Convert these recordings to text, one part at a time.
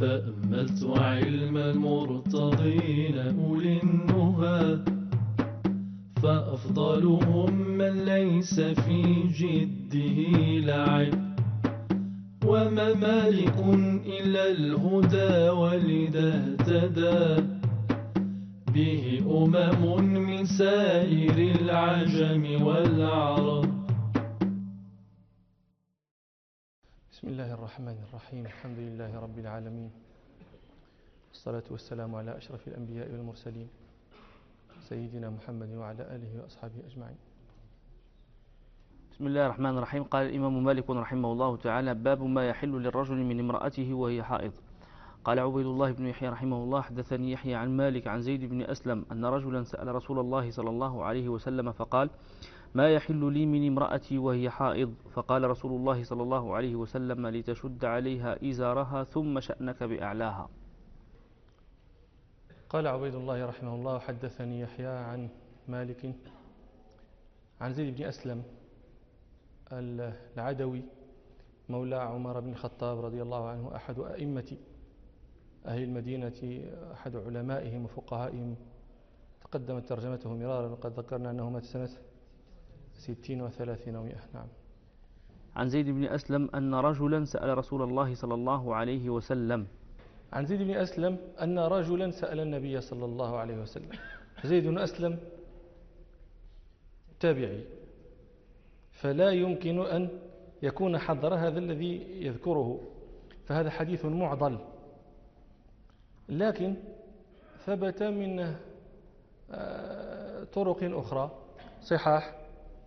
فأمت وعلم المرتضين أولي النهى، فأفضلهم من ليس في جده لعب، وما مالك إلا الهدى ولذا اهتدى به من سائر العجم والعرب. بسم الله الرحمن الرحيم. الحمد لله رب العالمين، والصلاة والسلام على أشرف الأنبياء والمرسلين سيدنا محمد وعلى آله وأصحابه أجمعين. بسم الله الرحمن الرحيم. قال الإمام مالك رحمه الله تعالى: باب ما يحل للرجل من امرأته وهي حائض. قال عبيد الله بن يحيى رحمه الله: حدثني يحيى عن مالك عن زيد بن أسلم أن رجلا سأل رسول الله صلى الله عليه وسلم فقال: ما يحل لي من امرأتي وهي حائض؟ فقال رسول الله صلى الله عليه وسلم: لتشد عليها إزارها ثم شأنك بأعلاها. قال عبيد الله رحمه الله: حدثني يحيى عن مالك عن زيد بن أسلم العدوي مولى عمر بن الخطاب رضي الله عنه، أحد أئمة أهل المدينة، أحد علمائهم وفقهائهم، تقدمت ترجمته مرارا وقد ذكرنا أنه مات سنة 60 و300. نعم. عن زيد بن أسلم أن رجلا سأل رسول الله صلى الله عليه وسلم. عن زيد بن أسلم أن رجلا سأل النبي صلى الله عليه وسلم. زيد بن أسلم تابعي، فلا يمكن أن يكون حضر هذا الذي يذكره، فهذا حديث معضل، لكن ثبت من طرق أخرى صحاح،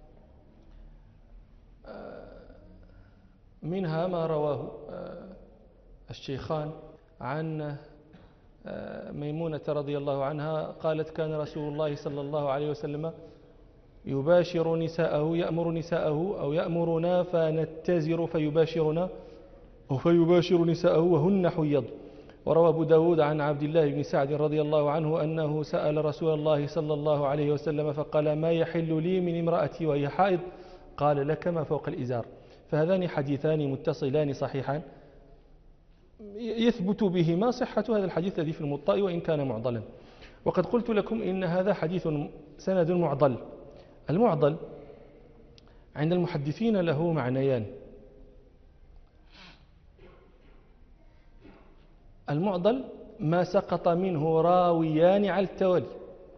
منها ما رواه الشيخان عن ميمونة رضي الله عنها قالت: كان رسول الله صلى الله عليه وسلم يباشر نساءه، يأمر نساءه أو يأمرنا فنتزر فيباشرنا فيباشر نساءه وهن حيض. وروى أبو داود عن عبد الله بن سعد رضي الله عنه أنه سأل رسول الله صلى الله عليه وسلم فقال: ما يحل لي من امرأتي وهي حائض؟ قال: لك ما فوق الإزار. فهذان حديثان متصلان صحيحان يثبت بهما صحة هذا الحديث الذي في الموطأ وإن كان معضلا. وقد قلت لكم إن هذا حديث سند معضل. المعضل عند المحدثين له معنيان: المعضل ما سقط منه راويان على التوالي،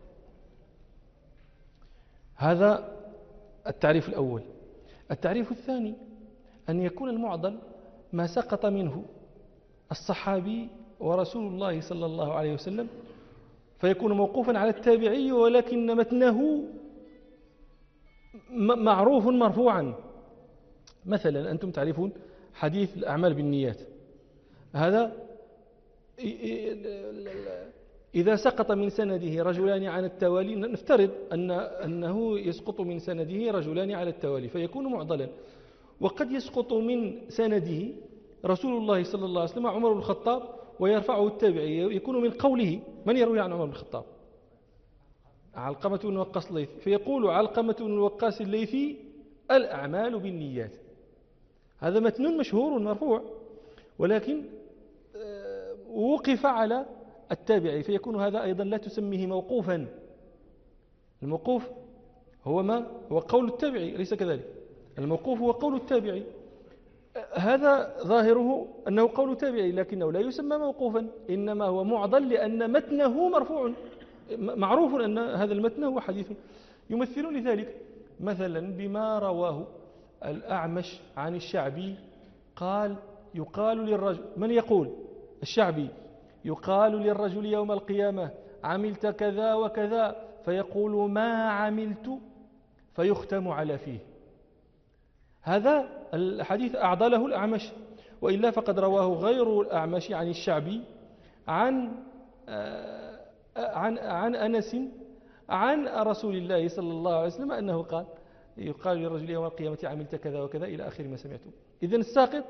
هذا التعريف الأول. التعريف الثاني أن يكون المعضل ما سقط منه الصحابي ورسول الله صلى الله عليه وسلم، فيكون موقوفا على التابعي ولكن متنه معروف مرفوعا. مثلا أنتم تعرفون حديث الأعمال بالنيات، هذا إذا سقط من سنده رجلان عن التوالي، نفترض أنه يسقط من سنده رجلان على التوالي فيكون معضلا. وقد يسقط من سنده رسول الله صلى الله عليه وسلم عمر بن الخطاب ويرفعه التابعي، يكون من قوله: من يروي عن عمر بن الخطاب؟ علقمة بن وقاص الليثي، فيقول علقمة بن وقاص الليثي: الأعمال بالنيات. هذا متن مشهور مرفوع، ولكن وقف على التابعي، فيكون هذا أيضا لا تسميه موقوفا. الموقوف هو ما هو قول التابعي، أليس كذلك؟ الموقوف هو قول التابعي، هذا ظاهره أنه قول تابعي لكنه لا يسمى موقوفا، إنما هو معضل لأن متنه مرفوع، معروف أن هذا المتن هو حديث. يمثل لذلك مثلا بما رواه الأعمش عن الشعبي قال: يقال للرجل، من يقول؟ الشعبي: يقال للرجل يوم القيامة: عملت كذا وكذا، فيقول: ما عملت، فيختم على فيه. هذا الحديث أعضله الأعمش، وإلا فقد رواه غير الأعمش عن الشعبي عن أنس عن رسول الله صلى الله عليه وسلم أنه قال: يقال للرجل يوم القيامة: عملت كذا وكذا، إلى آخر ما سمعته. إذن الساقط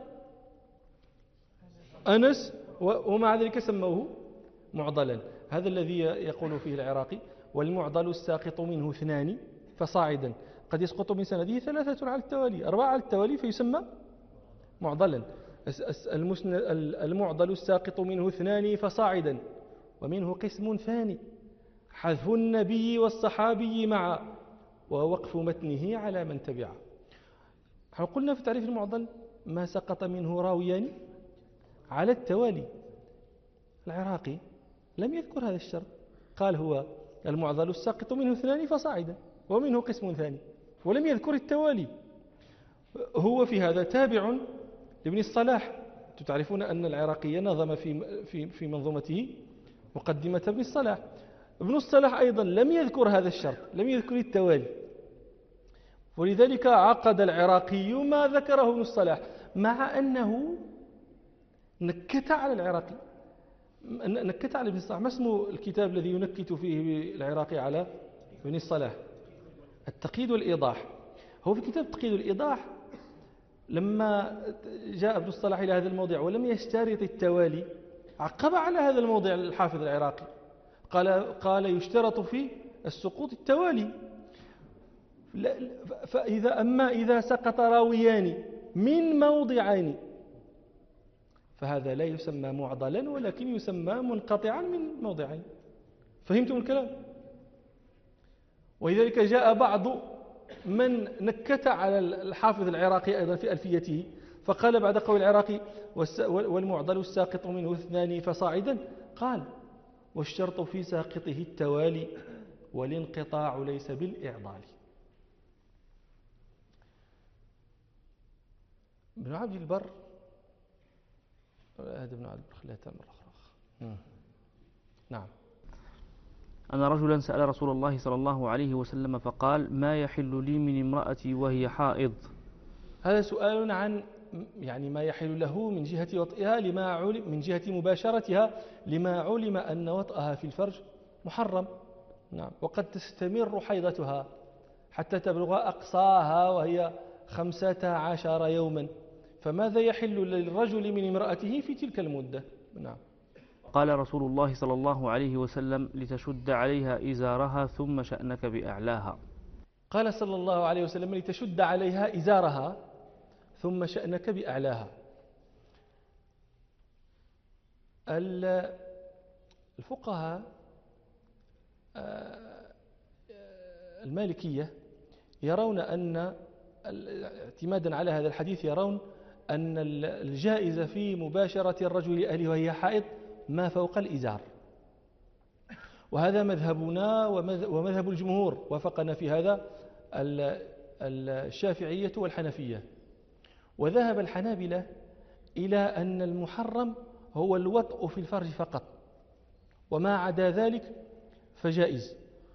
أنس، ومع ذلك سموه معضلا. هذا الذي يقول فيه العراقي: والمعضل الساقط منه اثنان فصاعدا، قد يسقط من سنده 3 على التوالي، 4 على التوالي، فيسمى معضلا. المعضل الساقط منه اثنان فصاعدا، ومنه قسم ثاني حذف النبي والصحابي معا ووقف متنه على من تبعه. قلنا في تعريف المعضل ما سقط منه راويان على التوالي. العراقي لم يذكر هذا الشرط، قال هو المعضل الساقط منه اثنان فصاعدا ومنه قسم ثاني، ولم يذكر التوالي. هو في هذا تابع لابن الصلاح. تعرفون أن العراقي نظم في منظومته مقدمة ابن الصلاح. ابن الصلاح أيضا لم يذكر هذا الشرط، لم يذكر التوالي، ولذلك عقد العراقي ما ذكره ابن الصلاح، مع أنه نكت على العراقي، نكت على ابن الصلاح. ما اسم الكتاب الذي ينكت فيه العراقي على ابن الصلاح؟ التقييد والإيضاح. هو في كتاب التقييد والإيضاح لما جاء ابن الصلاح إلى هذا الموضع ولم يشترط التوالي، عقب على هذا الموضع الحافظ العراقي، قال يشترط في السقوط التوالي. إذا سقط راويان من موضعين فهذا لا يسمى معضلا، ولكن يسمى منقطعا من موضعين. فهمتم الكلام؟ ولذلك جاء بعض من نكت على الحافظ العراقي أيضا في ألفيته، فقال بعد قول العراقي والمعضل الساقط منه اثنان فصاعدا، قال والشرط في ساقطه التوالي والانقطاع ليس بالإعضال. ابن عبد البر، هذا ابن عبد البر خليته مرة أخرى. نعم. أن رجلا سأل رسول الله صلى الله عليه وسلم فقال ما يحل لي من امرأتي وهي حائض. هذا سؤال عن يعني ما يحل له من جهة وطئها من جهة مباشرتها لما علم أن وطئها في الفرج محرم. نعم. وقد تستمر حيضتها حتى تبلغ أقصاها وهي 15 يوما، فماذا يحل للرجل من امرأته في تلك المدة؟ نعم. قال رسول الله صلى الله عليه وسلم لتشد عليها إزارها ثم شأنك بأعلاها. قال صلى الله عليه وسلم لتشد عليها إزارها ثم شأنك بأعلاها. الفقهاء المالكية يرون أن اعتمادا على هذا الحديث يرون أن الجائز في مباشرة الرجل لأهله وهي حائض ما فوق الإزار، وهذا مذهبنا ومذهب الجمهور، وافقنا في هذا الشافعية والحنفية. وذهب الحنابلة إلى أن المحرم هو الوطء في الفرج فقط، وما عدا ذلك فجائز.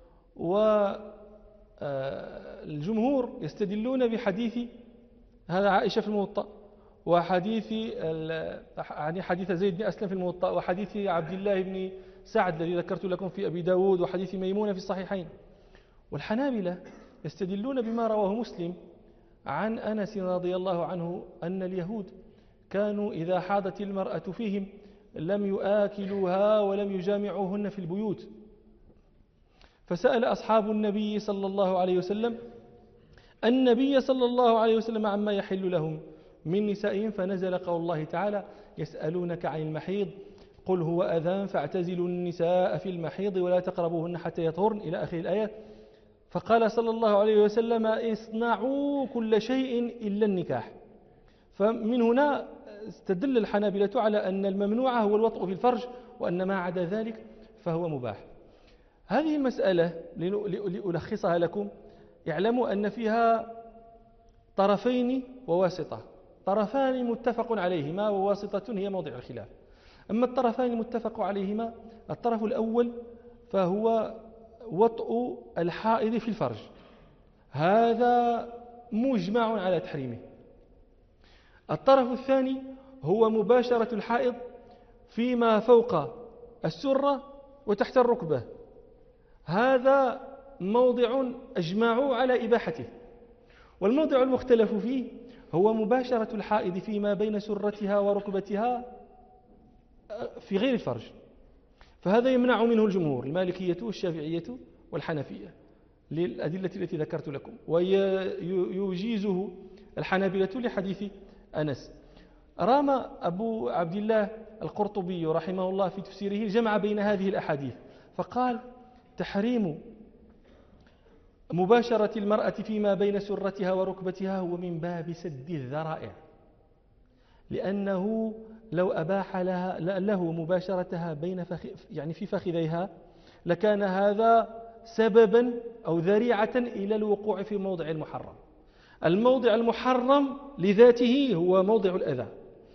والجمهور يستدلون بحديث هذا عائشة في الموطأ، وحديث حديث زيد بن أسلم في الموطأ، وحديث عبد الله بن سعد الذي ذكرت لكم في أبي داود، وحديث ميمونة في الصحيحين. والحنابلة يستدلون بما رواه مسلم عن أنس رضي الله عنه أن اليهود كانوا إذا حاضت المرأة فيهم لم يآكلوها ولم يجامعوهن في البيوت، فسأل أصحاب النبي صلى الله عليه وسلم النبي صلى الله عليه وسلم عما يحل لهم من نسائهم، فنزل قول الله تعالى يسألونك عن المحيض قل هو أذى فاعتزلوا النساء في المحيض ولا تقربوهن حتى يطهرن إلى آخر الآية. فقال صلى الله عليه وسلم اصنعوا كل شيء إلا النكاح. فمن هنا استدل الحنابلة على أن الممنوع هو الوطء في الفرج، وأن ما عدا ذلك فهو مباح. هذه المسألة لألخصها لكم، اعلموا أن فيها طرفين وواسطة، طرفان متفق عليهما وواسطة هي موضع الخلاف. أما الطرفان المتفق عليهما، الطرف الأول فهو وطء الحائض في الفرج، هذا مجمع على تحريمه. الطرف الثاني هو مباشرة الحائض فيما فوق السرة وتحت الركبة، هذا موضع أجمعوا على إباحته. والموضع المختلف فيه هو مباشرة الحائض فيما بين سرتها وركبتها في غير الفرج، فهذا يمنع منه الجمهور المالكية والشافعية والحنفية للأدلة التي ذكرت لكم، ويجيزه الحنابلة لحديث أنس. رام أبو عبد الله القرطبي رحمه الله في تفسيره جمع بين هذه الأحاديث فقال تحريم مباشرة المرأة فيما بين سرتها وركبتها هو من باب سد الذرائع، لأنه لو أباح له مباشرتها يعني في فخذيها لكان هذا سببا أو ذريعة إلى الوقوع في موضع المحرم. الموضع المحرم لذاته هو موضع الأذى،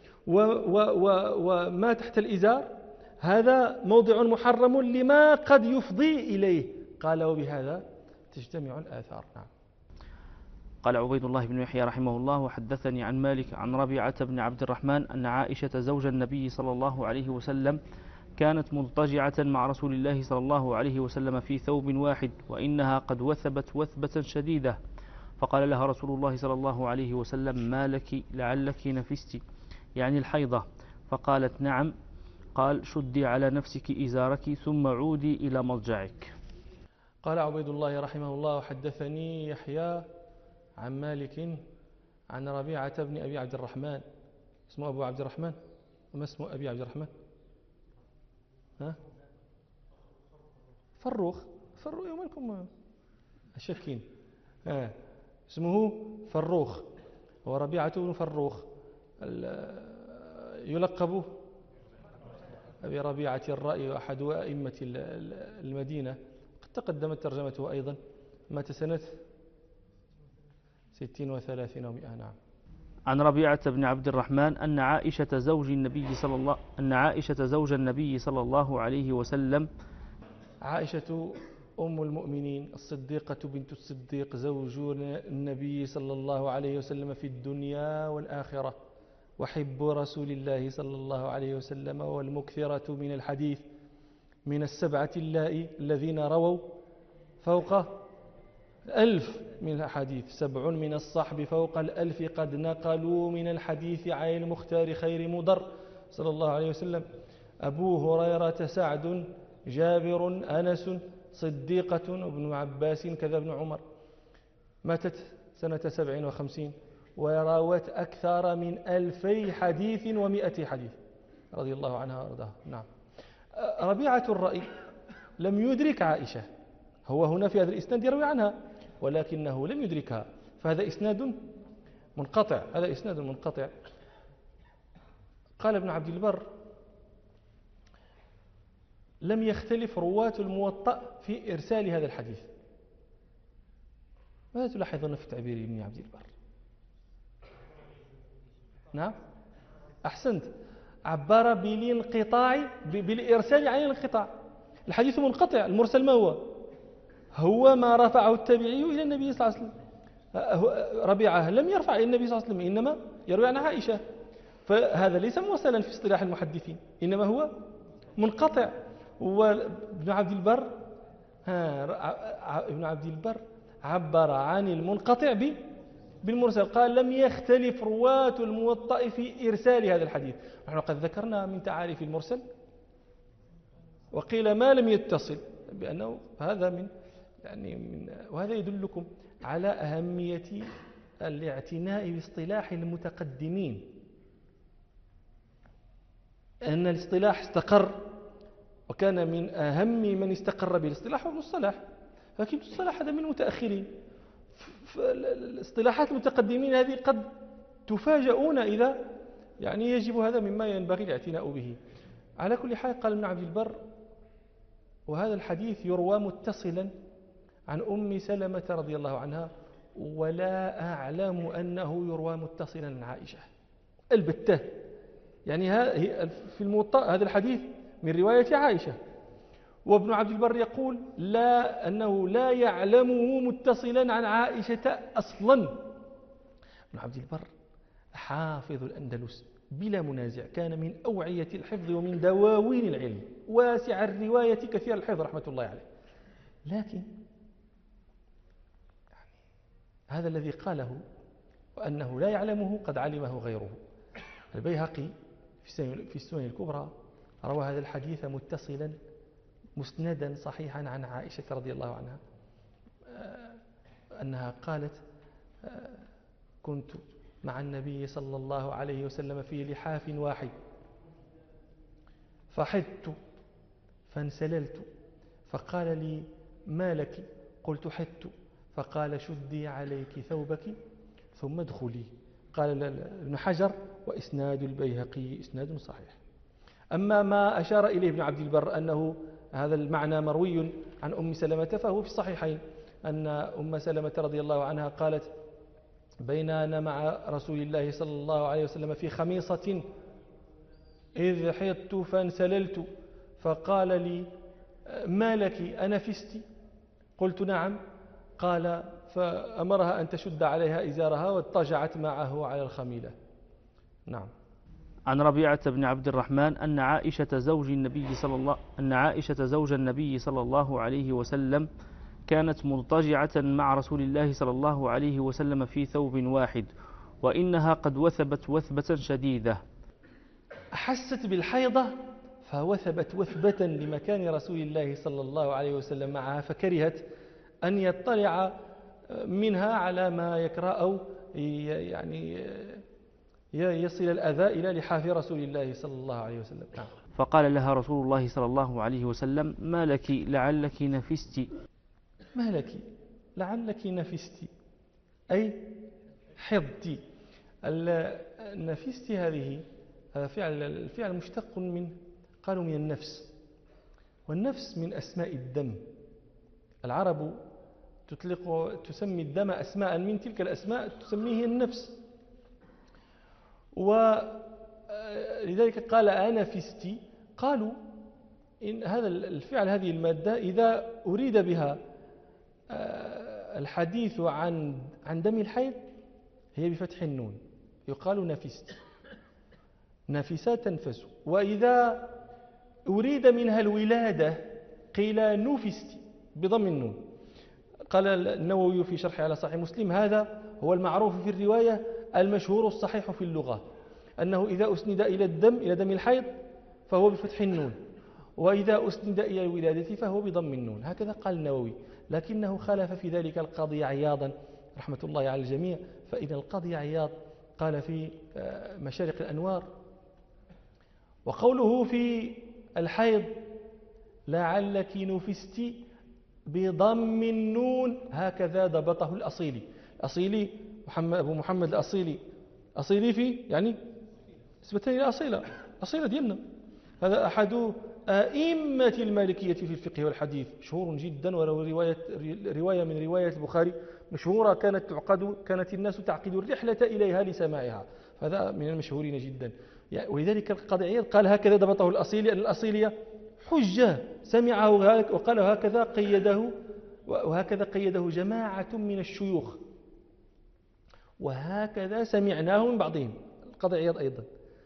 وما تحت الإزار هذا موضع محرم لما قد يفضي إليه. قال وبهذا تجتمع الآثار. نعم. قال عبيد الله بن يحيى رحمه الله وحدثني عن مالك عن ربيعة بن عبد الرحمن أن عائشة زوج النبي صلى الله عليه وسلم كانت مضطجعة مع رسول الله صلى الله عليه وسلم في ثوب واحد وإنها قد وثبت وثبة شديدة، فقال لها رسول الله صلى الله عليه وسلم ما لك لعلك نفست، يعني الحيضة، فقالت نعم. قال شدي على نفسك إزارك ثم عودي إلى مضجعك. قال عبيد الله رحمه الله وحدثني يحيى عن مالك عن ربيعة بن أبي عبد الرحمن. اسمه أبو عبد الرحمن وما اسمه أبي عبد الرحمن؟ فروخ يوم لكم أشكين. اسمه فروخ وربيعة بن فروخ يلقب أبي ربيعة الرأي وأحد أئمة المدينة، قد تقدمت ترجمته أيضا، مات سنة 36 و300. نعم. عن ربيعة بن عبد الرحمن أن عائشة زوج النبي صلى الله عليه وسلم. عائشة أم المؤمنين الصديقة بنت الصديق زوج النبي صلى الله عليه وسلم في الدنيا والآخرة، وحب رسول الله صلى الله عليه وسلم، والمكثرة من الحديث، من السبعة الذين رووا فوق 1000 من الحديث، 7 من الصحب فوق 1000 قد نقلوا من الحديث عن المختار خير مضر صلى الله عليه وسلم. أبو هريرة، سعد، جابر، أنس، صديقة، ابن عباس، كذا ابن عمر. ماتت سنة 57 وروت أكثر من 2000 حديث و100 حديث رضي الله عنها وارضاها. نعم. ربيعة الرأي لم يدرك عائشة، هو هنا في هذا الإسناد يروي عنها ولكنه لم يدركها، فهذا إسناد منقطع. قال ابن عبد البر لم يختلف رواة الموطأ في إرسال هذا الحديث. ماذا تلاحظون في تعبير ابن عبد البر؟ نعم أحسنت، عبر بالإرسال عن الانقطاع. الحديث منقطع، المرسل ما هو ما رفعه التابعي إلى النبي صلى الله عليه وسلم. ربيعة لم يرفع إلى النبي صلى الله عليه وسلم، إنما يروي عن عائشة، فهذا ليس موصلا في اصطلاح المحدثين، إنما هو منقطع. وابن عبد البر عبر عن المنقطع بالمرسل، قال لم يختلف رواة الموطأ في إرسال هذا الحديث. نحن قد ذكرنا من تعاريف المرسل وقيل ما لم يتصل، بأنه هذا وهذا يدلكم على أهمية الاعتناء باصطلاح المتقدمين، أن الاصطلاح استقر، وكان من أهم من استقر بالاصطلاح ابن الصلاح، لكن ابن الصلاح هذا من المتأخرين. الاصطلاحات المتقدمين هذه قد تفاجؤون إذا يجب هذا مما ينبغي الاعتناء به. على كل حال قال ابن عبد البر وهذا الحديث يروى متصلا عن أم سلمة رضي الله عنها، ولا أعلم أنه يروى متصلا عن عائشة البتة. في الموطأ هذا الحديث من رواية عائشة، وابن عبد البر يقول أنه لا يعلمه متصلا عن عائشة أصلا. ابن عبد البر حافظ الأندلس بلا منازع، كان من أوعية الحفظ ومن دواوين العلم، واسع الرواية كثير الحفظ رحمة الله عليه، لكن هذا الذي قاله وأنه لا يعلمه قد علمه غيره. البيهقي في السنن الكبرى روى هذا الحديث متصلا مسندا صحيحا عن عائشة رضي الله عنها أنها قالت كنت مع النبي صلى الله عليه وسلم في لحاف واحد، فحدت فانسللت، فقال لي: ما لك؟ قلت: حدت. فقال: شدي عليك ثوبك ثم ادخلي. قال ابن حجر: وإسناد البيهقي إسناد صحيح. أما ما أشار إليه ابن عبد البر أنه هذا المعنى مروي عن أم سلمة فهو في الصحيحين، أن أم سلمة رضي الله عنها قالت: بين أنا مع رسول الله صلى الله عليه وسلم في خميصة إذ حضت فانسللت، فقال لي: ما لك أنفست؟ قلت: نعم. قال: فأمرها أن تشد عليها إزارها واضطجعت معه على الخميلة. نعم. عن ربيعة بن عبد الرحمن أن عائشة زوج النبي صلى الله عليه وسلم كانت مضطجعة مع رسول الله صلى الله عليه وسلم في ثوب واحد، وإنها قد وثبت وثبة شديدة. أحست بالحيضة فوثبت وثبة لمكان رسول الله صلى الله عليه وسلم معها، فكرهت أن يطلع منها على ما يكره أو يعني يصل الأذى إلى لحاف رسول الله صلى الله عليه وسلم. فقال لها رسول الله صلى الله عليه وسلم: ما لك لعلك نفست؟ ما لك لعلك نفست أي حضت. النفست هذه الفعل مشتق من، قالوا، من النفس، والنفس من أسماء الدم. العرب تسمي الدم أسماء، من تلك الأسماء تسميه النفس، ولذلك قال أنفستي. قالوا إن هذا الفعل، هذه المادة، إذا أريد بها الحديث عن دم الحيض هي بفتح النون، يقال نفست، نفسا تنفس. وإذا أريد منها الولادة قيل نفست بضم النون. قال النووي في شرحه على صحيح مسلم: هذا هو المعروف في الرواية المشهور الصحيح في اللغة، أنه إذا أسند إلى دم الحيض فهو بفتح النون، وإذا أسند إلى الولادة فهو بضم النون. هكذا قال النووي، لكنه خالف في ذلك القاضي عياضا رحمة الله على الجميع، فإن القاضي عياض قال في مشارق الأنوار: وقوله في الحيض لعلك نفست بضم النون هكذا ضبطه الأصيلي أبو محمد الأصيلي في يعني نسبة إلى أصيلة ديالنا. هذا أحد أئمة المالكية في الفقه والحديث، مشهور جدا، وله رواية من رواية البخاري مشهورة كانت الناس تعقد الرحلة إليها لسماعها، هذا من المشهورين جدا. ولذلك القاضي عياض قال: هكذا ضبطه الأصيلي، أن الأصيلية حجة سمعه وقال وهكذا قيده جماعة من الشيوخ، وهكذا سمعناه من بعضهم، القاضي عياض أيضا.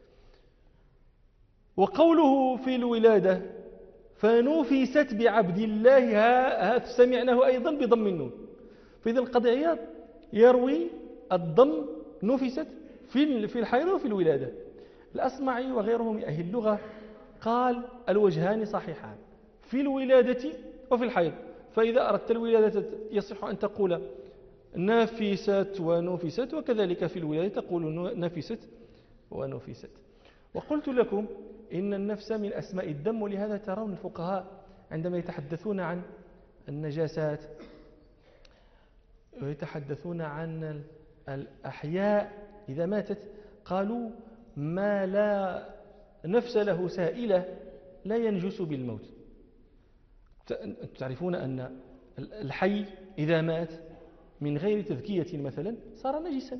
وقوله في الولادة فنفست بعبد الله سمعناه أيضا بضم النون. فإذا القاضي عياض يروي الضم نفست في الحيض وفي الولادة. الأصمعي وغيره من أهل اللغة قال: الوجهان صحيحان في الولادة وفي الحيض. فإذا أردت الولادة يصح أن تقول نفست ونفست، وكذلك في الولادة تقول نفست ونفست. وقلت لكم إن النفس من أسماء الدم، ولهذا ترون الفقهاء عندما يتحدثون عن النجاسات ويتحدثون عن الأحياء إذا ماتت قالوا: ما لا نفس له سائلة لا ينجس بالموت. تعرفون أن الحي إذا مات من غير تذكية مثلا صار نجسا،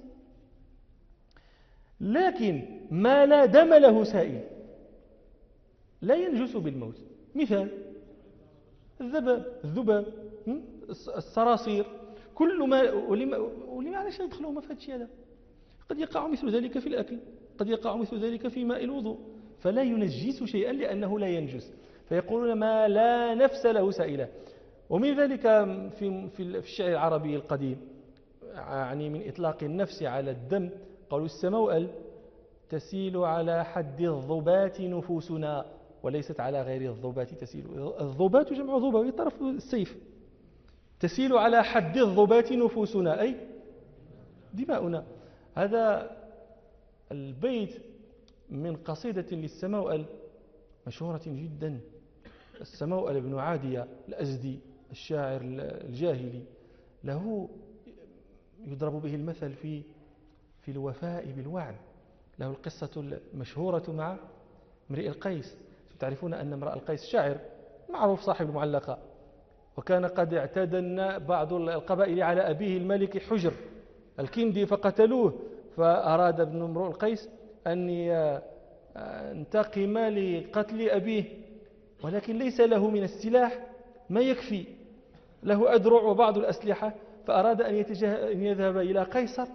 لكن ما لا دم له سائل لا ينجس بالموت. مثال: الذباب، الصراصير، كل ما. ولما علاش ندخلوهم في هذا الشيء هذا؟ قد يقع مثل ذلك في الأكل، قد يقع مثل ذلك في ماء الوضوء، فلا ينجس شيئا لأنه لا ينجس، فيقولون ما لا نفس له سائلة. ومن ذلك في الشعر العربي القديم، يعني من إطلاق النفس على الدم، قالوا: السموأل تسيل على حد الضبات نفوسنا وليست على غير الضبات تسيل. الضبات جمع ضبة طرف السيف. تسيل على حد الضبات نفوسنا أي دماؤنا. هذا البيت من قصيدة للسموأل مشهورة جدا. السموأل بن عادية الأزدي الشاعر الجاهلي له يضرب به المثل في الوفاء بالوعد. له القصة المشهورة مع امرئ القيس. تعرفون أن امرئ القيس شاعر معروف صاحب المعلقة، وكان قد اعتدى بعض القبائل على أبيه الملك حجر الكندي فقتلوه، فأراد ابن امرؤ القيس أن ينتقم لقتل أبيه، ولكن ليس له من السلاح ما يكفي، له أدرع وبعض الأسلحة، فأراد أن يذهب إلى قيصر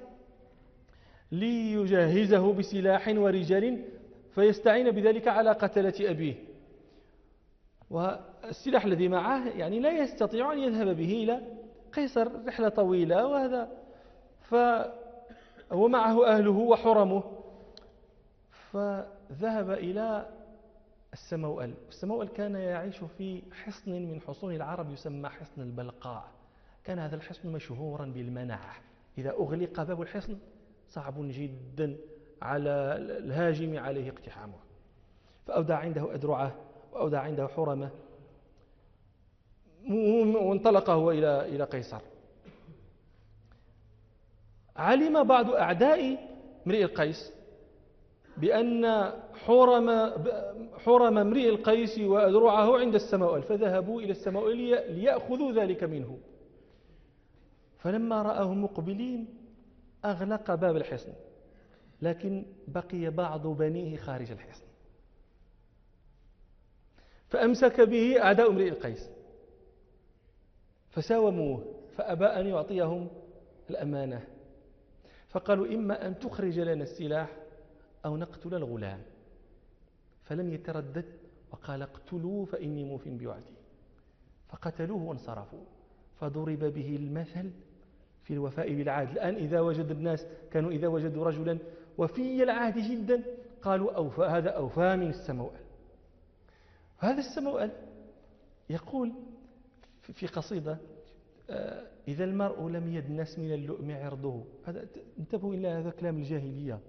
ليجهزه بسلاح ورجال فيستعين بذلك على قتلة أبيه. والسلاح الذي معه يعني لا يستطيع أن يذهب به إلى قيصر، رحلة طويلة، ومعه أهله وحرمه. فذهب إلى السموأل. السموأل كان يعيش في حصن من حصون العرب يسمى حصن البلقاء. كان هذا الحصن مشهورا بالمنعة، إذا أغلق باب الحصن صعب جدا على الهاجم عليه اقتحامه. فأودع عنده أدرعه وأودع عنده حرمه، وانطلق هو إلى قيصر. علم بعض أعداء امرئ القيس بأن حرم امرئ القيس وأدرعه عند السموأل، فذهبوا إلى السموأل ليأخذوا ذلك منه. فلما رآهم مقبلين أغلق باب الحصن، لكن بقي بعض بنيه خارج الحصن، فأمسك به أعداء امرئ القيس فساوموه، فأبى أن يعطيهم الأمانة، فقالوا إما أن تخرج لنا السلاح أو نقتل الغلام. فلم يتردد وقال اقتلوه فإني موف بوعدي، فقتلوه وانصرفوا. فضرب به المثل في الوفاء بالعهد. الآن إذا وجد الناس كانوا إذا وجدوا رجلا وفي العهد جدا قالوا هذا أوفى من السموأل. هذا السموأل يقول في قصيدة: إذا المرء لم يدنس من اللؤم عرضه. هذا انتبهوا إلى هذا كلام الجاهلية.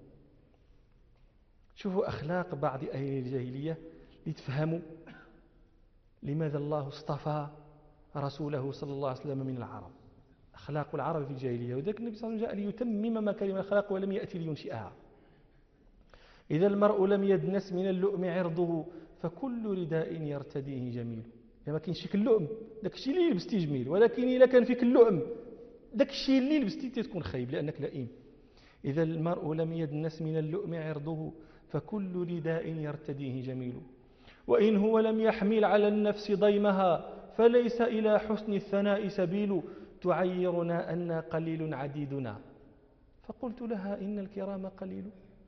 شوفوا أخلاق بعض أهل الجاهلية لتفهموا لماذا الله اصطفى رسوله صلى الله عليه وسلم من العرب. أخلاق العرب في الجاهلية، وذلك النبي صلى الله عليه وسلم جاء ليتمم مكارم الأخلاق ولم يأتي لينشئها. إذا المرء لم يدنس من اللؤم عرضه فكل رداء يرتديه جميل. يعني ما كاينش فيك اللؤم، داك الشيء اللي لبستي جميل، ولكن إذا كان فيك اللؤم داك الشيء اللي لبستي تكون خايب لأنك لئيم. إذا المرء لم يدنس من اللؤم عرضه فكل رداء يرتديه جميل. وإن هو لم يحمل على النفس ضيمها فليس إلى حسن الثناء سبيل. تعيرنا أن قليل عديدنا. فقلت لها إن الكرام قليل.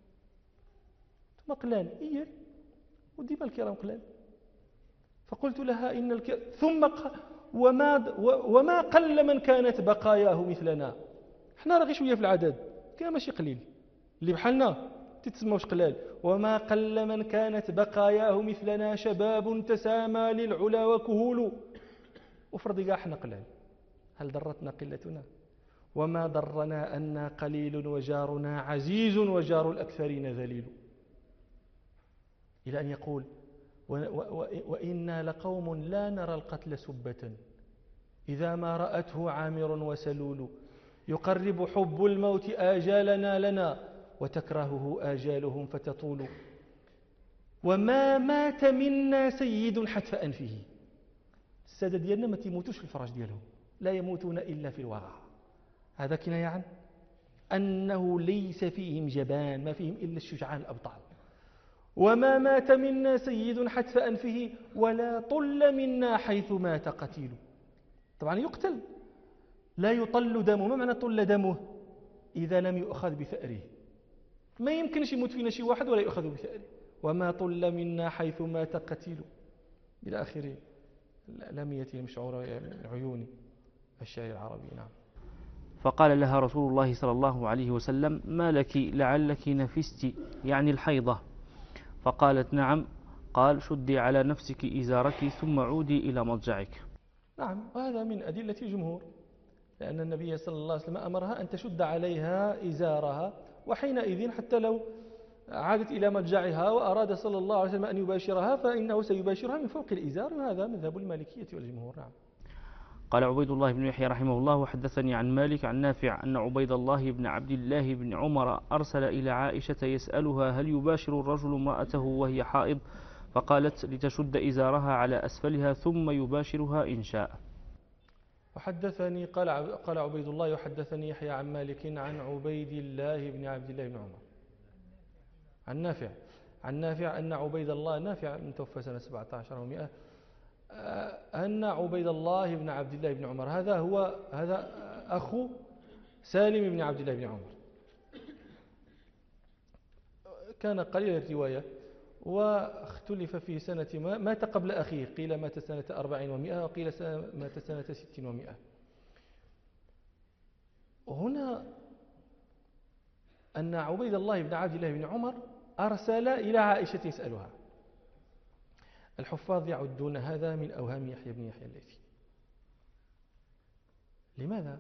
ثم قلال إيه وديما الكرام قلال. فقلت لها إن ثم وما قل من كانت بقاياه مثلنا. احنا راه غير شويه في العدد، كان ماشي قليل، اللي بحالنا تتسموش قلال. وما قل من كانت بقاياه مثلنا شباب تسامى للعلا وكهول. وفرض كاع احنا قلال، هل ضرتنا قلتنا؟ وما ضرنا أن قليل وجارنا عزيز وجار الأكثرين ذليل. إلى أن يقول: وإنا لقوم لا نرى القتل سبة إذا ما رأته عامر وسلول. يقرب حب الموت آجالنا لنا وتكرهه آجالهم فتطول. وما مات منا سيد حتف أنفه. السادة ديالنا ما تيموتوش في الفراش ديالهم، لا يموتون إلا في الوغى. هذا كناية عن أنه ليس فيهم جبان، ما فيهم إلا الشجعان الأبطال. وما مات منا سيد حتف أنفه ولا طل منا حيث مات قتيل. طبعا يقتل، لا يطل دمه. ما معنى طل دمه؟ إذا لم يؤخذ بثأره. ما يمكنش يموت فينا شي واحد ولا يؤخذ بثأره. وما طل منا حيث مات قتيل إلى آخره. الألمية المشعورة من عيون الشاعر العربي. نعم. فقال لها رسول الله صلى الله عليه وسلم: ما لك لعلك نفست، يعني الحيضة. فقالت: نعم. قال: شدي على نفسك إزارك ثم عودي إلى مضجعك. نعم، وهذا من أدلة الجمهور، لأن النبي صلى الله عليه وسلم أمرها أن تشد عليها إزارها وحينئذ حتى لو عادت إلى مضجعها وأراد صلى الله عليه وسلم أن يباشرها فإنه سيباشرها من فوق الإزار، وهذا مذهب المالكية والجمهور. نعم. قال عبيد الله بن يحيى رحمه الله وحدثني عن مالك عن نافع أن عبيد الله بن عبد الله بن عمر أرسل إلى عائشة يسألها هل يباشر الرجل امرأته وهي حائض، فقالت لتشد إزارها على أسفلها ثم يباشرها إن شاء. وحدثني قال عبيد الله وحدثني يحيى عن مالك عن عبيد الله بن عبد الله بن عمر عن نافع أن عبيد الله، نافع من توفى سنة 17 و100، أن عبيد الله بن عبد الله بن عمر هذا أخو سالم بن عبد الله بن عمر، كان قليل الرواية واختلف في سنة مات قبل أخيه، قيل مات سنة 40 و100 وقيل مات سنة 60 و100. وهنا أن عبيد الله بن عبد الله بن عمر أرسل إلى عائشة يسألها. الحفاظ يعدون هذا من أوهام يحيى بن يحيى الليثي. لماذا؟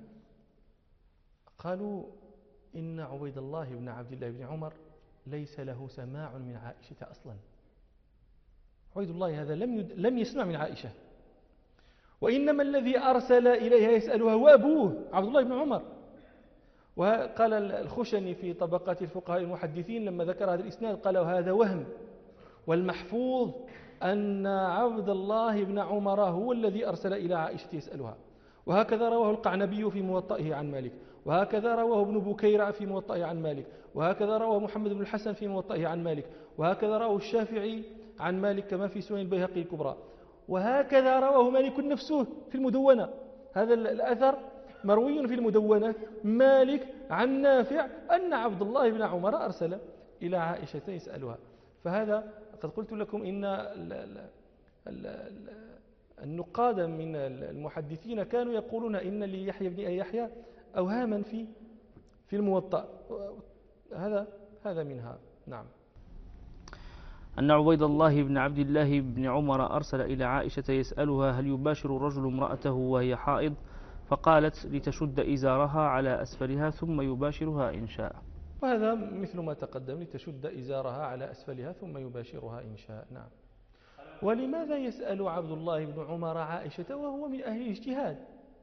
قالوا إن عبيد الله بن عبد الله بن عمر ليس له سماع من عائشة أصلا. عبيد الله هذا لم يسمع من عائشة، وإنما الذي أرسل إليها يسألها هو أبوه عبد الله بن عمر. وقال الخشني في طبقات الفقهاء المحدثين لما ذكر هذا الإسناد قال هذا وهم، والمحفوظ أن عبد الله بن عمر هو الذي أرسل إلى عائشة يسألها. وهكذا رواه القعنبي في موطئه عن مالك، وهكذا رواه ابن بكير في موطئه عن مالك، وهكذا رواه محمد بن الحسن في موطئه عن مالك، وهكذا رواه الشافعي عن مالك كما في سنن البيهقي الكبرى، وهكذا رواه مالك نفسه في المدونة. هذا الأثر مروي في المدونة، مالك عن نافع أن عبد الله بن عمر أرسل إلى عائشة يسألها. فهذا قد قلت لكم إن النقاد من المحدثين كانوا يقولون إن ليحيى بن يحيى أوهاما في الموطأ، هذا منها. نعم. أن عبيد الله بن عبد الله بن عمر أرسل إلى عائشة يسألها هل يباشر الرجل امرأته وهي حائض، فقالت لتشد إزارها على أسفلها ثم يباشرها إن شاء. وهذا مثل ما تقدم، لتشد إزارها على أسفلها ثم يباشرها إن شاء. نعم. ولماذا يسأل عبد الله بن عمر عائشة وهو من أهل الاجتهاد؟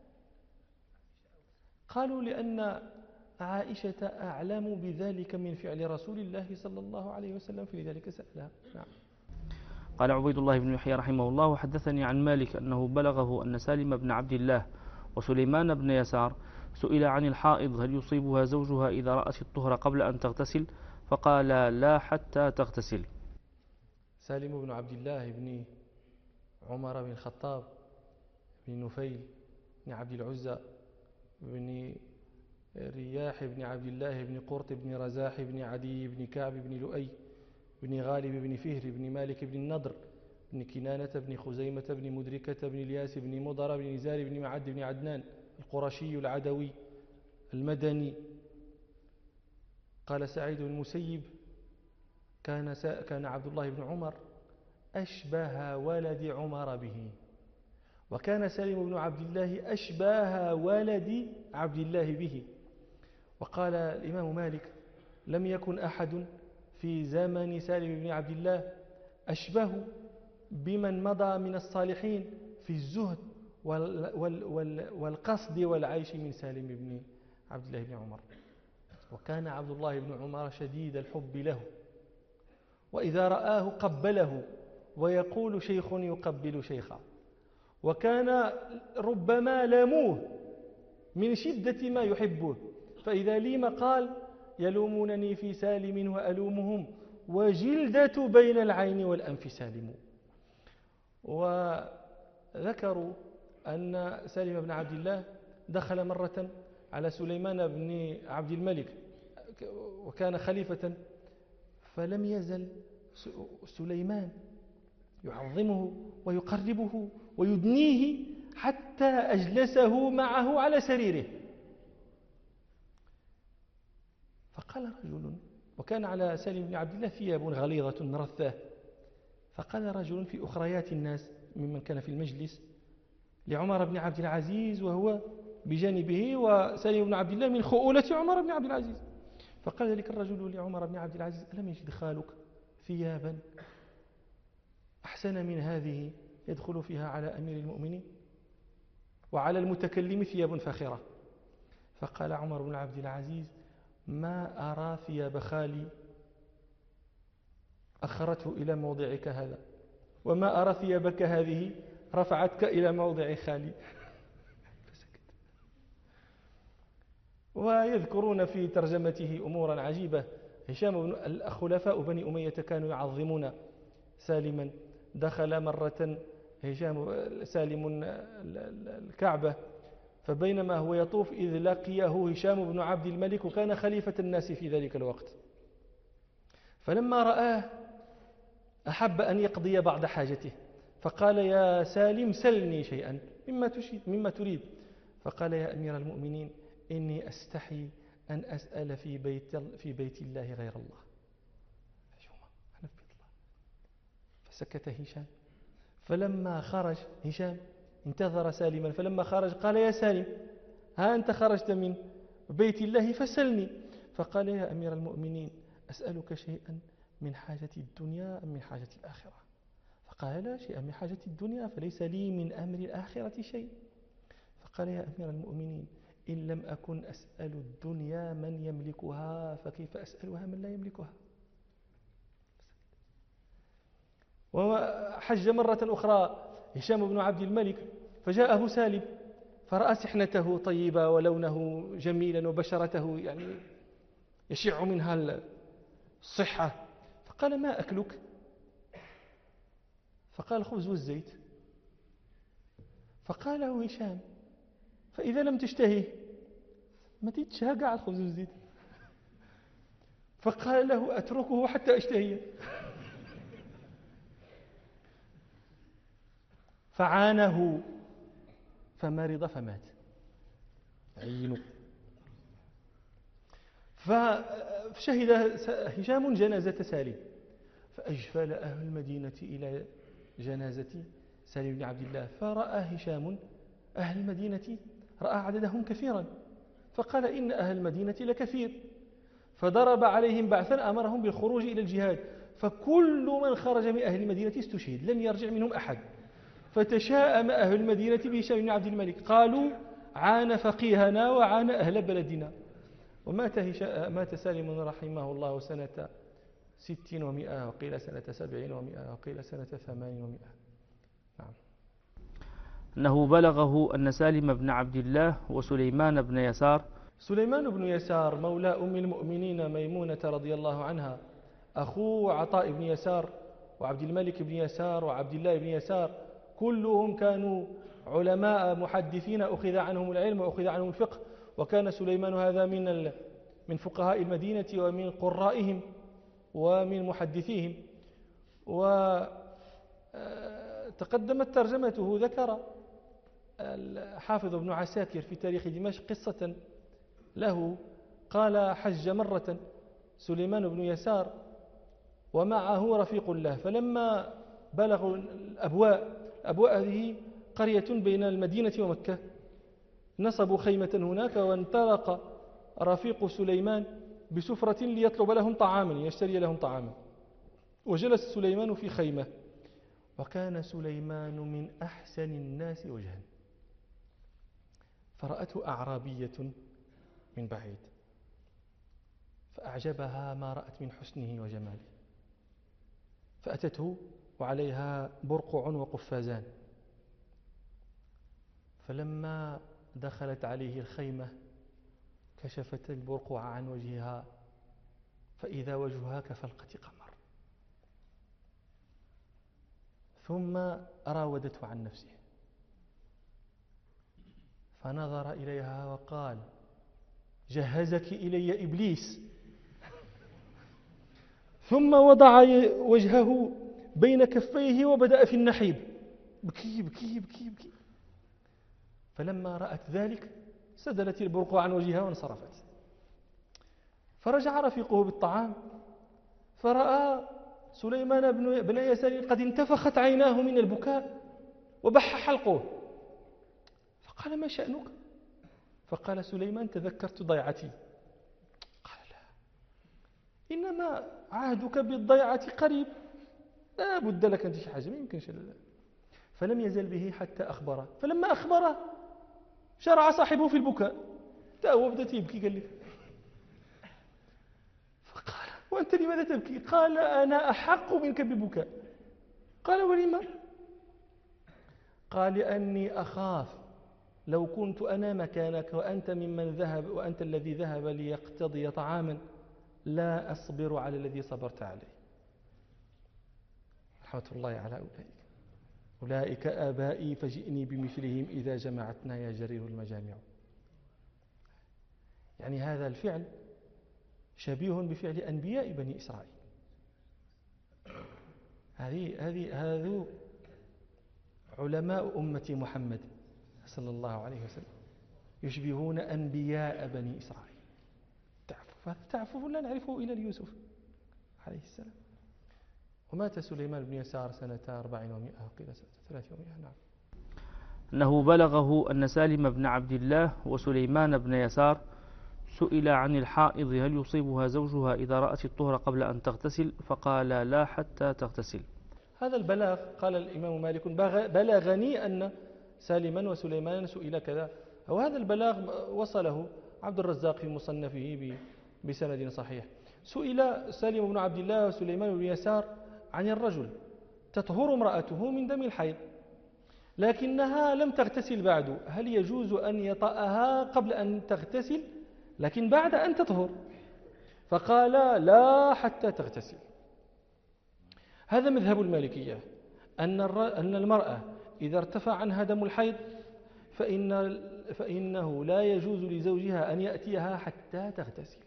قالوا لأن عائشة أعلم بذلك من فعل رسول الله صلى الله عليه وسلم، فلذلك سألها. نعم. قال عبيد الله بن يحيى رحمه الله وحدثني عن مالك أنه بلغه أن سالم بن عبد الله وسليمان بن يسار سئل عن الحائض هل يصيبها زوجها إذا رأت الطهر قبل أن تغتسل، فقال لا حتى تغتسل. سالم بن عبد الله بن عمر بن الخطاب بن نفيل بن عبد العزى بن رياح بن عبد الله بن قرط بن رزاح بن عدي بن كعب بن لؤي بن غالب بن فهر بن مالك بن النضر بن كنانة بن خزيمة بن مدركة بن الياس بن مضر بن نزار بن معد بن عدنان القرشي العدوي المدني. قال سعيد بن المسيب كان عبد الله بن عمر أشبه ولد عمر به، وكان سالم بن عبد الله أشبه ولد عبد الله به. وقال الإمام مالك لم يكن أحد في زمن سالم بن عبد الله أشبه بمن مضى من الصالحين في الزهد والقصد والعيش من سالم بن عبد الله بن عمر. وكان عبد الله بن عمر شديد الحب له، وإذا رآه قبله ويقول شيخ يقبل شيخا، وكان ربما لاموه من شدة ما يحبه، فإذا لي مقال يلومونني في سالم وألومهم وجلدة بين العين والأنف سالم. وذكروا أن سالم بن عبد الله دخل مرة على سليمان بن عبد الملك وكان خليفة، فلم يزل سليمان يعظمه ويقربه ويدنيه حتى أجلسه معه على سريره. فقال رجل، وكان على سالم بن عبد الله ثياب غليظة رثاه، فقال رجل في أخريات الناس ممن كان في المجلس لعمر بن عبد العزيز وهو بجانبه، وسالم بن عبد الله من خؤولة عمر بن عبد العزيز، فقال ذلك الرجل لعمر بن عبد العزيز: ألم يجد خالك ثيابا أحسن من هذه يدخل فيها على أمير المؤمنين، وعلى المتكلم ثياب فاخرة؟ فقال عمر بن عبد العزيز: ما أرى ثياب خالي أخرته إلى موضعك هذا، وما أرى ثيابك هذه رفعتك إلى موضع خالي. ويذكرون في ترجمته أمورا عجيبة. الخلفاء بني أمية كانوا يعظمون سالما. دخل مرة سالم الكعبة، فبينما هو يطوف إذ لقيه هشام بن عبد الملك، وكان خليفة الناس في ذلك الوقت. فلما رآه أحب أن يقضي بعض حاجته، فقال: يا سالم سلني شيئا مما تريد. فقال: يا أمير المؤمنين، إني أستحي أن أسأل في بيت الله غير الله. أنا في بيت الله. فسكت هشام. فلما خرج هشام انتظر سالما، فلما خرج قال: يا سالم، ها أنت خرجت من بيت الله فسلني. فقال: يا أمير المؤمنين، أسألك شيئا من حاجة الدنيا أم من حاجة الآخرة؟ فقال: لا شيء من حاجة الدنيا، فليس لي من أمر الآخرة شيء. فقال: يا أمير المؤمنين، إن لم أكن أسأل الدنيا من يملكها، فكيف أسألها من لا يملكها؟ وحج مرة أخرى هشام بن عبد الملك، فجاءه سالم فرأى سحنته طيبة ولونه جميلا وبشرته يعني يشع منها الصحة، فقال: ما أكلك؟ فقال: الخبز والزيت. فقال له هشام: فإذا لم تشتهي ما تتشهى قاع الخبز والزيت. فقال له: أتركه حتى أشتهيه. فعانه فمرض فمات عينه. فشهد هشام جنازة سالم، فأجفل أهل المدينة إلى جنازة سالم بن عبد الله، فرأى هشام أهل المدينة، رأى عددهم كثيرا، فقال: إن أهل المدينة لكثير. فضرب عليهم بعثا أمرهم بالخروج إلى الجهاد، فكل من خرج من أهل المدينة استشهد، لم يرجع منهم أحد. فتشاءم أهل المدينة بهشام بن عبد الملك، قالوا: عان فقيهنا وعان أهل بلدنا. ومات سالم رحمه الله سنة 60 و100، وقيل سنة 70 و100، وقيل سنة 80 و100. نعم. أنه بلغه أن سالم بن عبد الله وسليمان بن يسار. سليمان بن يسار مولى أم المؤمنين ميمونة رضي الله عنها، أخو عطاء بن يسار وعبد الملك بن يسار وعبد الله بن يسار، كلهم كانوا علماء محدثين أخذ عنهم العلم وأخذ عنهم الفقه. وكان سليمان هذا من فقهاء المدينة ومن قرائهم ومن محدثيهم. وتقدمت ترجمته. ذكر الحافظ ابن عساكر في تاريخ دمشق قصة له، قال: حج مرة سليمان بن يسار ومعه رفيق له، فلما بلغوا الأبواء هذه قرية بين المدينة ومكة، نصبوا خيمة هناك، وانطلق رفيق سليمان بسفرة ليطلب لهم طعاما، يشتري لهم طعاما. وجلس سليمان في خيمة، وكان سليمان من أحسن الناس وجها، فرأته أعرابية من بعيد، فأعجبها ما رأت من حسنه وجماله، فأتته وعليها برقع وقفازان. فلما دخلت عليه الخيمة كشفت البرقع عن وجهها، فإذا وجهها كفلقة قمر، ثم راودته عن نفسه، فنظر إليها وقال: جهزك إلي إبليس. ثم وضع وجهه بين كفيه وبدأ في النحيب، بكي بكي بكي بكي. فلما رأت ذلك سدلت البرقع عن وجهها وانصرفت. فرجع رفيقه بالطعام، فرأى سليمان بن يسار قد انتفخت عيناه من البكاء وبح حلقه، فقال: ما شأنك؟ فقال سليمان: تذكرت ضيعتي. قال: لا، إنما عهدك بالضيعة قريب، لا بد لك أنت شي حاجة، ما يمكنش. فلم يزل به حتى أخبره، فلما أخبره شرع صاحبه في البكاء، هو بدأ يبكي، قال لي فقال وأنت لماذا تبكي؟ قال أنا أحق منك ببكاء. قال ولما؟ قال لأني أخاف لو كنت أنا مكانك وأنت ممن ذهب، وأنت الذي ذهب ليقتضي طعاما، لا أصبر على الذي صبرت عليه. رحمة الله على أولئك آبائي فجئني بمثلهم إذا جمعتنا يا جرير المجامع. يعني هذا الفعل شبيه بفعل أنبياء بني إسرائيل. هذو علماء أمة محمد صلى الله عليه وسلم يشبهون أنبياء بني إسرائيل. تعفف لا نعرفه إلى يوسف عليه السلام. ومات سليمان بن يسار سنة 400 قيل سنة 300. نعم. أنه بلغه أن سالم بن عبد الله وسليمان بن يسار سئل عن الحائض هل يصيبها زوجها إذا رأت الطهر قبل أن تغتسل، فقال لا حتى تغتسل. هذا البلاغ قال الإمام مالك بلغني أن سالما وسليمان سئل كذا، وهذا البلاغ وصله عبد الرزاق في مصنفه بسند صحيح. سئل سالم بن عبد الله وسليمان بن يسار عن الرجل تطهر امرأته من دم الحيض لكنها لم تغتسل بعد، هل يجوز أن يطأها قبل أن تغتسل لكن بعد أن تطهر؟ فقال لا حتى تغتسل. هذا مذهب المالكية، أن المرأة إذا ارتفع عنها دم الحيض فإنه لا يجوز لزوجها أن يأتيها حتى تغتسل.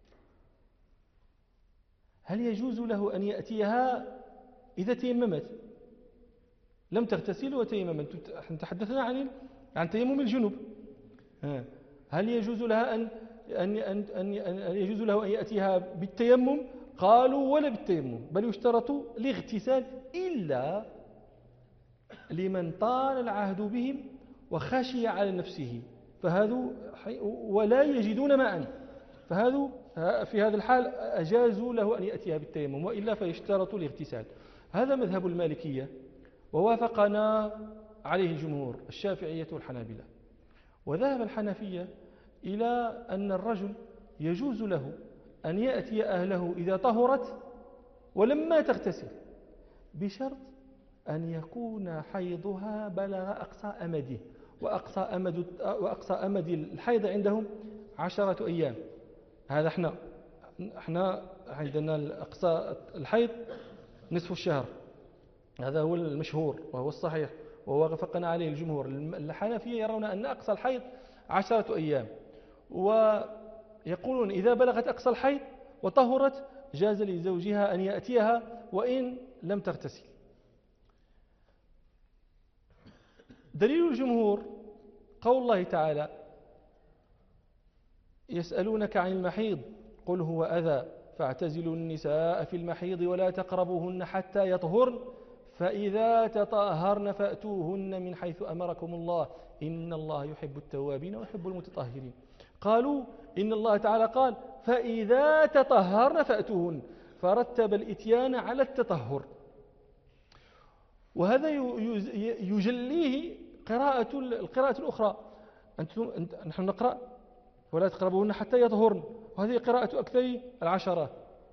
هل يجوز له أن يأتيها إذا تيممت؟ لم تغتسل وتيممت، نحن تحدثنا عن تيمم الجنوب. هل يجوز لها أن يجوز له أن يأتيها بالتيمم؟ قالوا ولا بالتيمم، بل يشترط الاغتسال إلا لمن طال العهد بهم وخشي على نفسه ولا يجدون ماء، فهذا في هذا الحال أجازوا له أن يأتيها بالتيمم، وإلا فيشترط الاغتسال. هذا مذهب المالكية، ووافقنا عليه الجمهور الشافعية والحنابلة. وذهب الحنفية إلى أن الرجل يجوز له أن يأتي أهله إذا طهرت ولما تغتسل، بشرط أن يكون حيضها بلغ أقصى أمده، وأقصى أمد الحيض عندهم 10 أيام. هذا احنا عندنا أقصى الحيض نصف الشهر، هذا هو المشهور وهو الصحيح ووافقنا عليه الجمهور. الحنفية يرون أن أقصى الحيض 10 أيام، ويقولون إذا بلغت أقصى الحيض وطهرت جاز لزوجها أن يأتيها وإن لم تغتسل. دليل الجمهور قول الله تعالى يسألونك عن المحيض قل هو أذى فاعتزلوا النساء في المحيض ولا تقربوهن حتى يطهرن فإذا تطهرن فأتوهن من حيث أمركم الله إن الله يحب التوابين ويحب المتطهرين. قالوا إن الله تعالى قال فإذا تطهرن فأتوهن، فرتب الإتيان على التطهر، وهذا يجليه القراءة الأخرى. نحن نقرأ ولا تقربوهن حتى يطهرن، وهذه قراءة أكثر العشرات.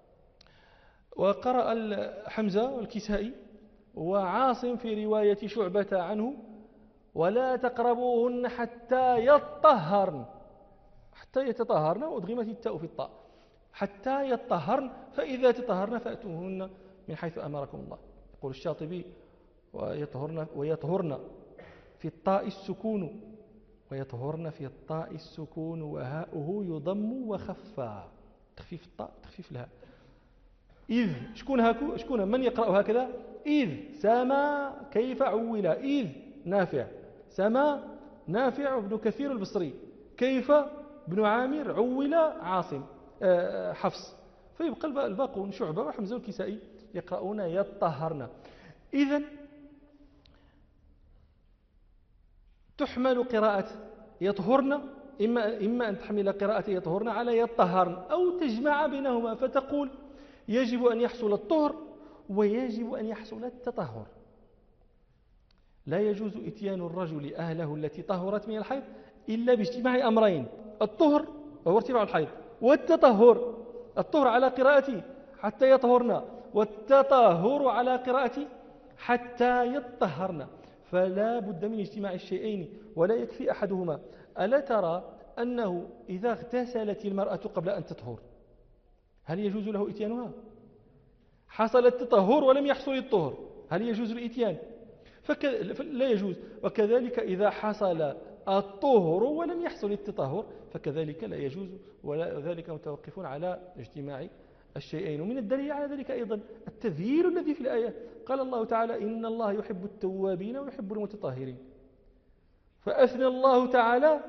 وقرأ حمزة والكسائي وعاصم في رواية شعبة عنه ولا تقربوهن حتى يطهرن، حتى يتطهرن وأدغمت التاء في الطاء، حتى يطهرن فإذا تطهرن فأتوهن من حيث أمركم الله. يقول الشاطبي ويطهرن في الطاء السكون، ويطهرن في الطاء السكون وهاؤه يضم وخفى، تخفيف الطاء تخفيف لها. إذ شكون من يقرأ هكذا؟ إذ سما كيف عولا، إذ نافع، سما نافع بن كثير البصري، كيف بن عامر، عولا عاصم حفص، فيبقى الباقون شعبة وحمزة والكسائي يقرؤون يطهرن. إذن تحمل قراءة يطهرن إما أن تحمل قراءة يطهرن على يطهرن أو تجمع بينهما فتقول يجب أن يحصل الطهر ويجب أن يحصل التطهر. لا يجوز إتيان الرجل أهله التي طهرت من الحيض إلا باجتماع أمرين: الطهر وهو ارتفاع الحيض، والتطهر. الطهر على قراءة حتى يطهرن، والتطهر على قراءة حتى يطهرن، فلا بد من اجتماع الشيئين ولا يكفي أحدهما. ألا ترى أنه إذا اغتسلت المرأة قبل أن تطهر هل يجوز له إتيانها؟ حصل التطهر ولم يحصل الطهر، هل يجوز الإتيان؟ لا يجوز. وكذلك إذا حصل الطهر ولم يحصل التطهر فكذلك لا يجوز، وذلك متوقف على اجتماع الشيئين. ومن الدليل على ذلك أيضا التذييل الذي في الآية. قال الله تعالى: إن الله يحب التوابين ويحب المتطهرين. فأثنى الله تعالى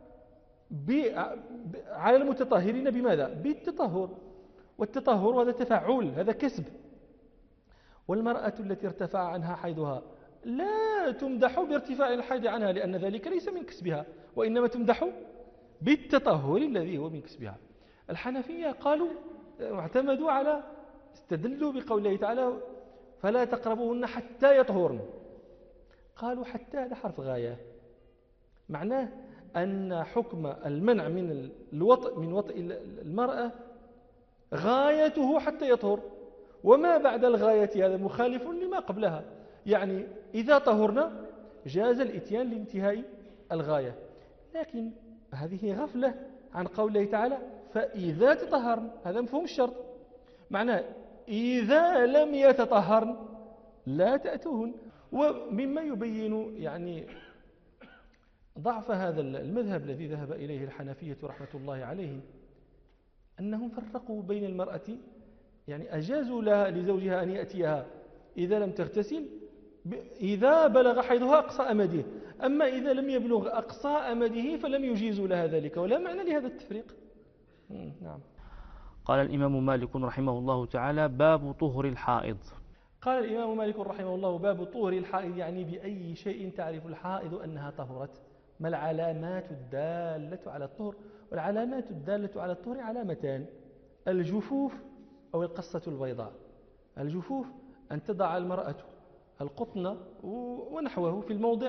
على المتطهرين بماذا؟ بالتطهر، والتطهر هذا تفعل، هذا كسب. والمرأة التي ارتفع عنها حيضها لا تمدح بارتفاع الحيض عنها، لأن ذلك ليس من كسبها، وإنما تمدح بالتطهر الذي هو من كسبها. الحنفية قالوا اعتمدوا على استدلوا بقوله تعالى: فلا تقربوهن حتى يطهرن. قالوا حتى هذا حرف غاية، معناه أن حكم المنع من وطئ المرأة غايته حتى يطهر، وما بعد الغاية هذا مخالف لما قبلها. يعني إذا طهرنا جاز الإتيان لانتهاء الغاية، لكن هذه غفلة عن قوله تعالى: فإذا تطهرن. هذا مفهوم الشرط، معناه إذا لم يتطهرن لا تأتوهن. ومما يبين يعني ضعف هذا المذهب الذي ذهب إليه الحنفية رحمة الله عليهم أنهم فرقوا بين المرأة، يعني أجازوا لها لزوجها أن يأتيها إذا لم تغتسل إذا بلغ حيضها أقصى أمده، أما إذا لم يبلغ أقصى أمده فلم يجيزوا لها ذلك، ولا معنى لهذا التفريق. نعم. قال الإمام مالك رحمه الله تعالى: باب طهر الحائض. قال الإمام مالك رحمه الله: باب طهر الحائض، يعني بأي شيء تعرف الحائض أنها طهرت؟ ما العلامات الدالة على الطهر؟ والعلامات الدالة على الطهر علامتان: الجفوف أو القصة البيضاء. الجفوف أن تضع المرأة القطن ونحوه في الموضع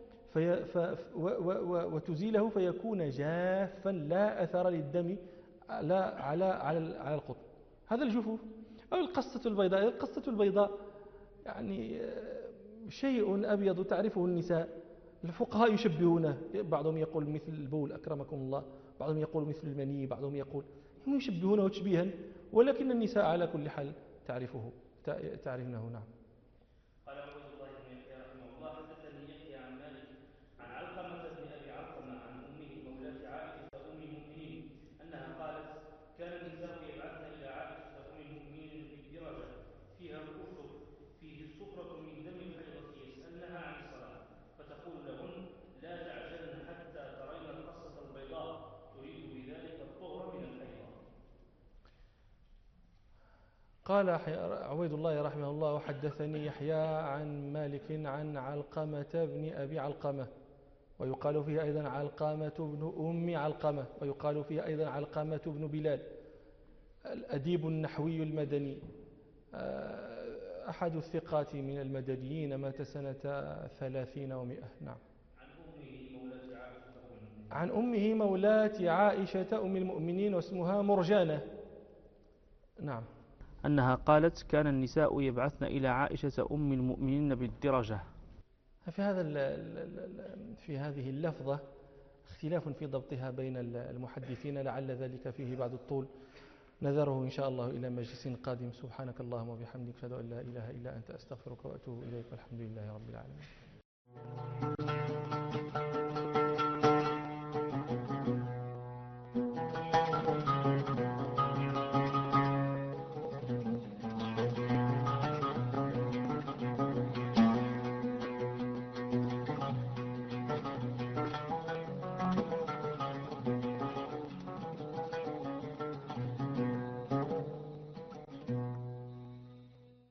وتزيله فيكون جافا لا أثر للدم لا على القطن، هذا الجفوف. أو القصة البيضاء. القصة البيضاء يعني شيء أبيض تعرفه النساء، الفقهاء يشبهونه، بعضهم يقول مثل البول أكرمكم الله، بعضهم يقول مثل المني، بعضهم يقول، هم يشبهونه تشبيها، ولكن النساء على كل حال تعرفونه. نعم. قال عبيد الله بن يحيى رحمه الله: حدثني يحيى عن مالك عن علقمة بن أبي علقمة عن أمه مولاة عائشة أم المؤمنين أنها قالت: كان النساء يبعثن إلى عائشة أم المؤمنين بالدرجة فيها الكفر فيه الصفرة من دم الحيضة يسألنها عن الصلاة، فتقول لهن: لا تعجلن حتى ترين القصة البيضاء، تريد بذلك الطهر من الحيضة. قال عبيد الله رحمه الله: وحدثني يحيى عن مالك عن علقمة بن أبي علقمة، ويقال فيه أيضا علقمة بن أم علقمة، ويقال فيه أيضا علقمة بن بلال، الأديب النحوي المدني، أحد الثقات من المدنيين، مات سنة 30 و100. نعم. عن أمه مولاة عائشة أم المؤمنين واسمها مرجانة. نعم. أنها قالت: كان النساء يبعثن إلى عائشة أم المؤمنين بالدرجة. في هذه اللفظة اختلاف في ضبطها بين المحدثين، لعل ذلك فيه بعض الطول، نذره إن شاء الله إلى مجلس قادم. سبحانك اللهم وبحمدك، أشهد أن لا إله إلا أنت، أستغفرك وأتوب إليك، والحمد لله رب العالمين.